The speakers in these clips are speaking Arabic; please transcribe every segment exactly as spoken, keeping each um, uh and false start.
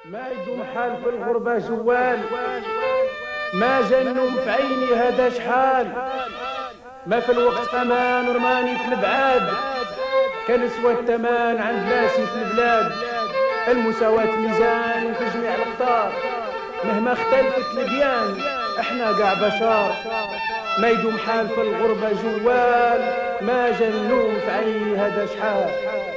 ما يدوم حال في الغربة جوال، ما جنم في عيني هذا شحال، ما في الوقت امان رماني في البعاد، كنسوى التمان عند ناسي في البلاد. المساواة ميزان في جميع الاقطار، مهما اختلفت الديان احنا قاع بشر. ما يدوم حال في الغربة جوال، ما جنوم في عيني هذا شحال.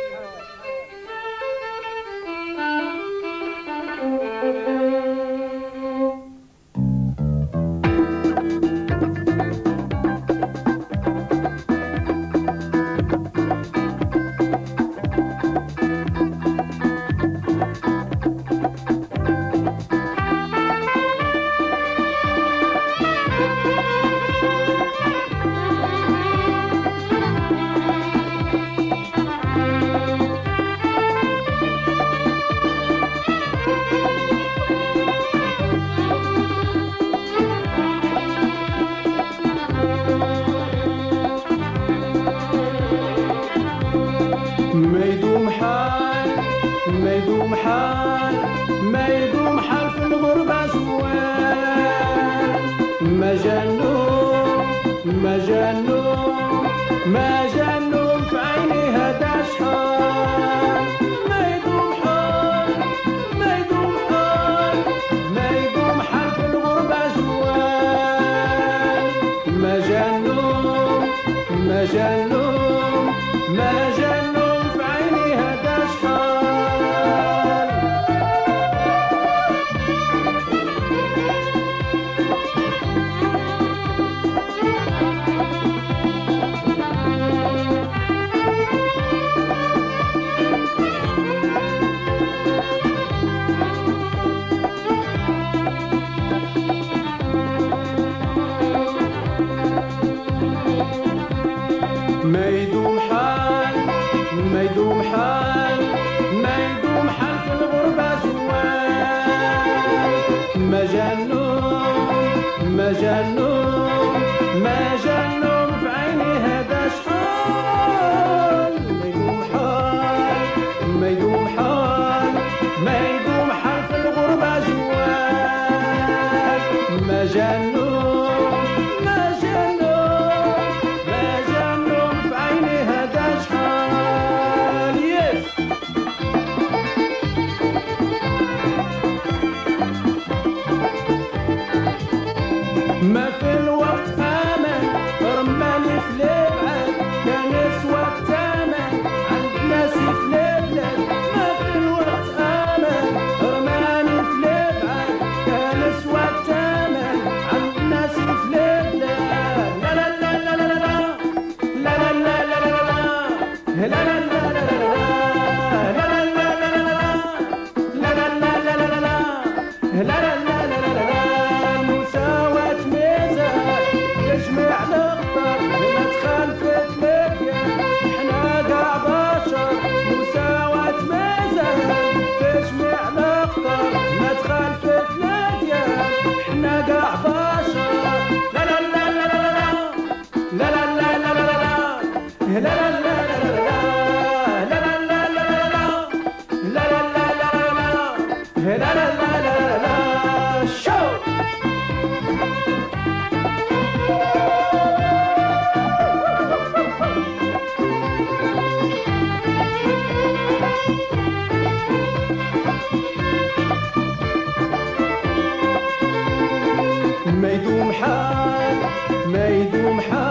ما يدوم حال ما يدوم حال ما يدوم حال في الغربة زوال، ما جنوم ما جنوم ما جنوم في عيني هذا شحال. ما يدوم حال ما يدوم حال ما يدوم حال في الغربة زوال، ما جنوم ما جنوم ما جنوم ما يدوم حال ما يدوم حال ما يدوم حال في الغربة زوال، ما جنوم ما جنوم ما جنوم في عيني هذا شحال. ما يدوم حال ما يدوم حال ما يدوم حال في الغربة زوال، ما جنوم ما جنوم ما في الوقت امان رماني في الابعاد، كنسوى الثمن عند ناسي في البلاد. ما في الوقت امان رماني في الابعاد، كنسوى الثمن عند ناسي في البلاد. لا لا لا لا لا لا لا لا لا لا لا لا لا لا لا لا ما يدوم حال ما يدوم حال